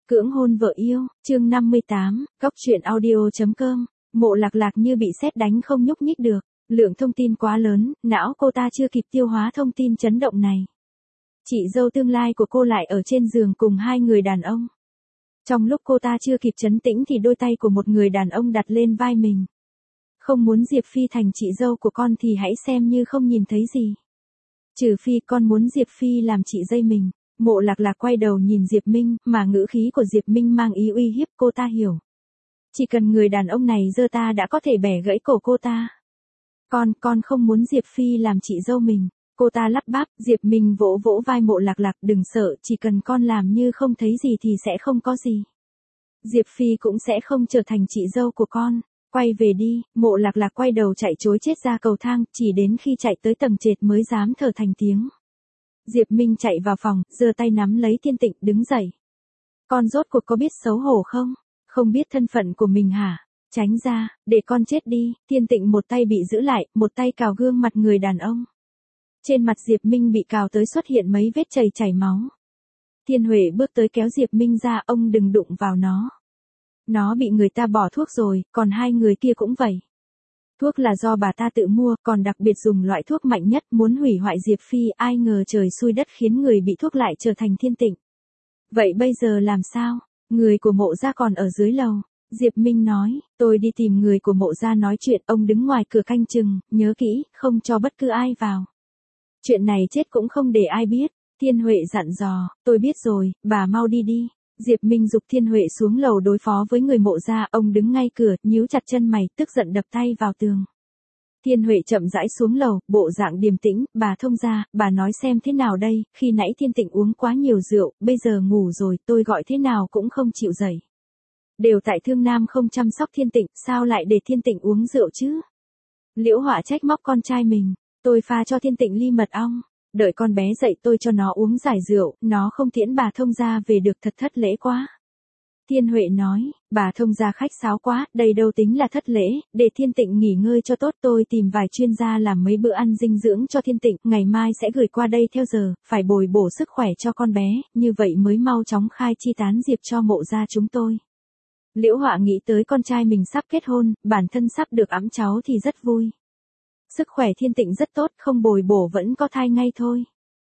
Cưỡng hôn vợ yêu, chương 58, Cóc truyện audio.com, Mộ Lạc Lạc như bị sét đánh không nhúc nhích được, lượng thông tin quá lớn, não cô ta chưa kịp tiêu hóa thông tin chấn động này. Chị dâu tương lai của cô lại ở trên giường cùng hai người đàn ông. Trong lúc cô ta chưa kịp trấn tĩnh thì đôi tay của một người đàn ông đặt lên vai mình. Không muốn Diệp Phi thành chị dâu của con thì hãy xem như không nhìn thấy gì. Trừ phi con muốn Diệp Phi làm chị dây mình. Mộ Lạc Lạc quay đầu nhìn Diệp Minh, mà ngữ khí của Diệp Minh mang ý uy hiếp, cô ta hiểu. Chỉ cần người đàn ông này giơ ta đã có thể bẻ gãy cổ cô ta. Con không muốn Diệp Phi làm chị dâu mình. Cô ta lắp bắp, Diệp Minh vỗ vỗ vai Mộ Lạc Lạc, đừng sợ, chỉ cần con làm như không thấy gì thì sẽ không có gì. Diệp Phi cũng sẽ không trở thành chị dâu của con. Quay về đi, Mộ Lạc Lạc quay đầu chạy trối chết ra cầu thang, chỉ đến khi chạy tới tầng trệt mới dám thở thành tiếng. Diệp Minh chạy vào phòng, giơ tay nắm lấy Thiên Tịnh, đứng dậy. Con rốt cuộc có biết xấu hổ không? Không biết thân phận của mình hả? Tránh ra, để con chết đi. Thiên Tịnh một tay bị giữ lại, một tay cào gương mặt người đàn ông. Trên mặt Diệp Minh bị cào tới xuất hiện mấy vết chảy máu. Thiên Huệ bước tới kéo Diệp Minh ra, ông đừng đụng vào nó. Nó bị người ta bỏ thuốc rồi, còn hai người kia cũng vậy. Thuốc là do bà ta tự mua, còn đặc biệt dùng loại thuốc mạnh nhất, muốn hủy hoại Diệp Phi, ai ngờ trời xui đất khiến người bị thuốc lại trở thành Thiên Tịnh. Vậy bây giờ làm sao? Người của Mộ gia còn ở dưới lầu. Diệp Minh nói, tôi đi tìm người của Mộ gia nói chuyện, ông đứng ngoài cửa canh chừng, nhớ kỹ, không cho bất cứ ai vào. Chuyện này chết cũng không để ai biết. Thiên Huệ dặn dò, tôi biết rồi, bà mau đi đi. Diệp Minh giục Thiên Huệ xuống lầu đối phó với người Mộ gia, ông đứng ngay cửa, nhíu chặt chân mày, tức giận đập tay vào tường. Thiên Huệ chậm rãi xuống lầu, bộ dạng điềm tĩnh, bà thông gia, bà nói xem thế nào đây, khi nãy Thiên Tịnh uống quá nhiều rượu, bây giờ ngủ rồi, tôi gọi thế nào cũng không chịu dậy. Đều tại Thương Nam không chăm sóc Thiên Tịnh, sao lại để Thiên Tịnh uống rượu chứ? Liễu Họa trách móc con trai mình, tôi pha cho Thiên Tịnh ly mật ong. Đợi con bé dậy tôi cho nó uống giải rượu, nó không tiễn bà thông gia về được, thật thất lễ quá. Thiên Huệ nói, bà thông gia khách sáo quá, đây đâu tính là thất lễ, để Thiên Tịnh nghỉ ngơi cho tốt, tôi tìm vài chuyên gia làm mấy bữa ăn dinh dưỡng cho Thiên Tịnh, ngày mai sẽ gửi qua đây theo giờ, phải bồi bổ sức khỏe cho con bé, như vậy mới mau chóng khai chi tán Diệp cho Mộ gia chúng tôi. Liễu Họa nghĩ tới con trai mình sắp kết hôn, bản thân sắp được ẵm cháu thì rất vui. Sức khỏe Thiên Tịnh rất tốt, không bồi bổ vẫn có thai ngay thôi.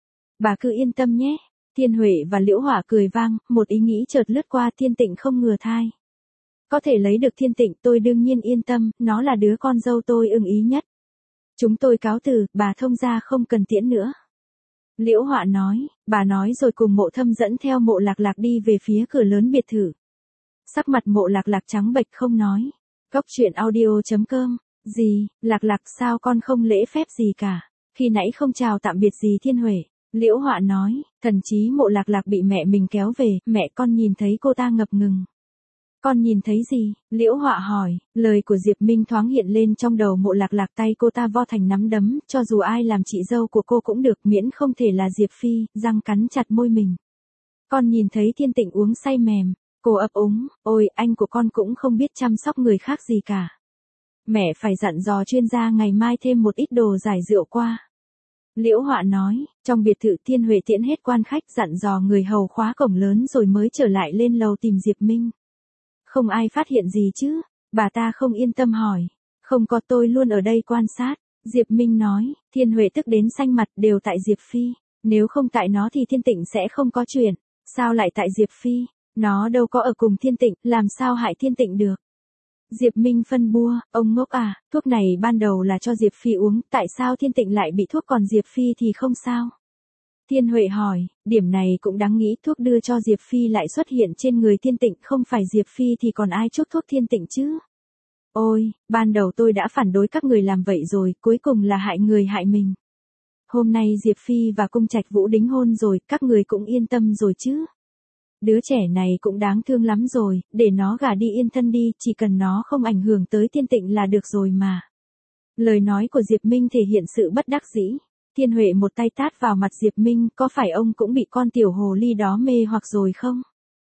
Bà cứ yên tâm nhé. Thiên Huệ và Liễu Họa cười vang, một ý nghĩ chợt lướt qua, Thiên Tịnh không ngừa thai. Có thể lấy được Thiên Tịnh, tôi đương nhiên yên tâm, nó là đứa con dâu tôi ưng ý nhất. Chúng tôi cáo từ, bà thông gia không cần tiễn nữa. Liễu Họa nói, bà nói rồi cùng Mộ Thâm dẫn theo Mộ Lạc Lạc đi về phía cửa lớn biệt thự. Sắc mặt Mộ Lạc Lạc trắng bệch không nói. Cóc truyện audio.com. Gì, Lạc Lạc sao con không lễ phép gì cả, khi nãy không chào tạm biệt gì Thiên Huệ. Liễu Họa nói, thần chí Mộ Lạc Lạc bị mẹ mình kéo về, mẹ con nhìn thấy cô ta ngập ngừng. Con nhìn thấy gì? Liễu Họa hỏi, lời của Diệp Minh thoáng hiện lên trong đầu Mộ Lạc Lạc, tay cô ta vo thành nắm đấm, cho dù ai làm chị dâu của cô cũng được, miễn không thể là Diệp Phi, răng cắn chặt môi mình. Con nhìn thấy Thiên Tịnh uống say mềm, cô ấp úng, ôi anh của con cũng không biết chăm sóc người khác gì cả. Mẹ phải dặn dò chuyên gia ngày mai thêm một ít đồ giải rượu qua. Liễu Họa nói, trong biệt thự Thiên Huệ tiễn hết quan khách, dặn dò người hầu khóa cổng lớn rồi mới trở lại lên lầu tìm Diệp Minh. Không ai phát hiện gì chứ? Bà ta không yên tâm hỏi. Không có, tôi luôn ở đây quan sát. Diệp Minh nói, Thiên Huệ tức đến xanh mặt, đều tại Diệp Phi. Nếu không tại nó thì Thiên Tịnh sẽ không có chuyện. Sao lại tại Diệp Phi? Nó đâu có ở cùng Thiên Tịnh, làm sao hại Thiên Tịnh được? Diệp Minh phân bua, ông ngốc à, thuốc này ban đầu là cho Diệp Phi uống, tại sao Thiên Tịnh lại bị thuốc còn Diệp Phi thì không sao? Thiên Huệ hỏi, điểm này cũng đáng nghĩ, thuốc đưa cho Diệp Phi lại xuất hiện trên người Thiên Tịnh, không phải Diệp Phi thì còn ai chuốc thuốc Thiên Tịnh chứ? Ôi, ban đầu tôi đã phản đối các người làm vậy rồi, cuối cùng là hại người hại mình. Hôm nay Diệp Phi và Cung Trạch Vũ đính hôn rồi, các người cũng yên tâm rồi chứ? Đứa trẻ này cũng đáng thương lắm rồi, để nó gả đi yên thân đi, chỉ cần nó không ảnh hưởng tới Thiên Tịnh là được rồi mà. Lời nói của Diệp Minh thể hiện sự bất đắc dĩ. Thiên Huệ một tay tát vào mặt Diệp Minh, có phải ông cũng bị con tiểu hồ ly đó mê hoặc rồi không?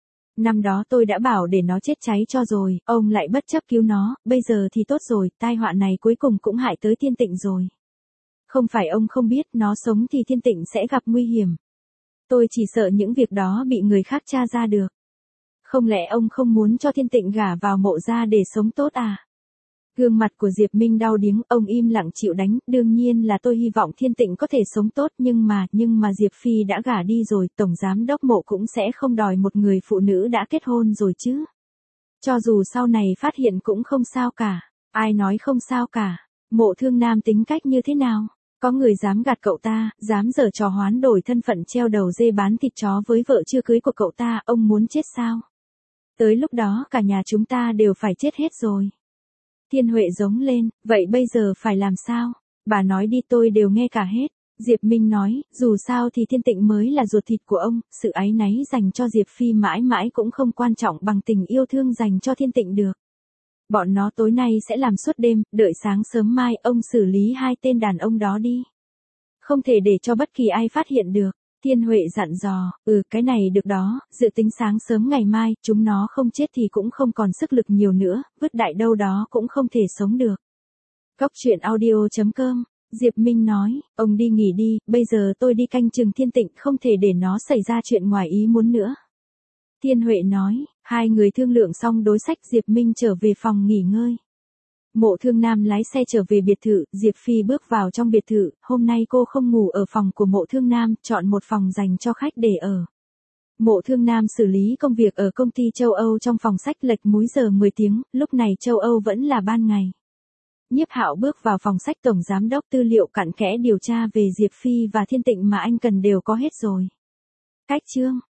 Năm đó tôi đã bảo để nó chết cháy cho rồi, ông lại bất chấp cứu nó, bây giờ thì tốt rồi, tai họa này cuối cùng cũng hại tới Thiên Tịnh rồi. Không phải ông không biết, nó sống thì Thiên Tịnh sẽ gặp nguy hiểm. Tôi chỉ sợ những việc đó bị người khác tra ra được. Không lẽ ông không muốn cho Thiên Tịnh gả vào Mộ gia để sống tốt à? Gương mặt của Diệp Minh đau điếng, ông im lặng chịu đánh, đương nhiên là tôi hy vọng Thiên Tịnh có thể sống tốt, nhưng mà Diệp Phi đã gả đi rồi, Tổng Giám đốc Mộ cũng sẽ không đòi một người phụ nữ đã kết hôn rồi chứ. Cho dù sau này phát hiện cũng không sao cả. Ai nói không sao cả? Mộ Thương Nam tính cách như thế nào? Có người dám gạt cậu ta, dám giở trò hoán đổi thân phận treo đầu dê bán thịt chó với vợ chưa cưới của cậu ta, ông muốn chết sao? Tới lúc đó cả nhà chúng ta đều phải chết hết rồi. Thiên Huệ giống lên, vậy bây giờ phải làm sao? Bà nói đi tôi đều nghe cả hết. Diệp Minh nói, dù sao thì Thiên Tịnh mới là ruột thịt của ông, sự áy náy dành cho Diệp Phi mãi mãi cũng không quan trọng bằng tình yêu thương dành cho Thiên Tịnh được. Bọn nó tối nay sẽ làm suốt đêm, đợi sáng sớm mai ông xử lý hai tên đàn ông đó đi. Không thể để cho bất kỳ ai phát hiện được. Thiên Huệ dặn dò, cái này được đó, dự tính sáng sớm ngày mai, chúng nó không chết thì cũng không còn sức lực nhiều nữa, vứt đại đâu đó cũng không thể sống được. Cóc truyện audio.com, Diệp Minh nói, ông đi nghỉ đi, bây giờ tôi đi canh chừng Thiên Tịnh, không thể để nó xảy ra chuyện ngoài ý muốn nữa. Thiên Huệ nói, hai người thương lượng xong đối sách, Diệp Minh trở về phòng nghỉ ngơi. Mộ Thương Nam lái xe trở về biệt thự, Diệp Phi bước vào trong biệt thự, hôm nay cô không ngủ ở phòng của Mộ Thương Nam, chọn một phòng dành cho khách để ở. Mộ Thương Nam xử lý công việc ở công ty châu Âu trong phòng sách lệch múi giờ 10 tiếng, lúc này châu Âu vẫn là ban ngày. Nhiếp Hạo bước vào phòng sách, Tổng Giám đốc, tư liệu cặn kẽ điều tra về Diệp Phi và Thiên Tịnh mà anh cần đều có hết rồi. Cách chương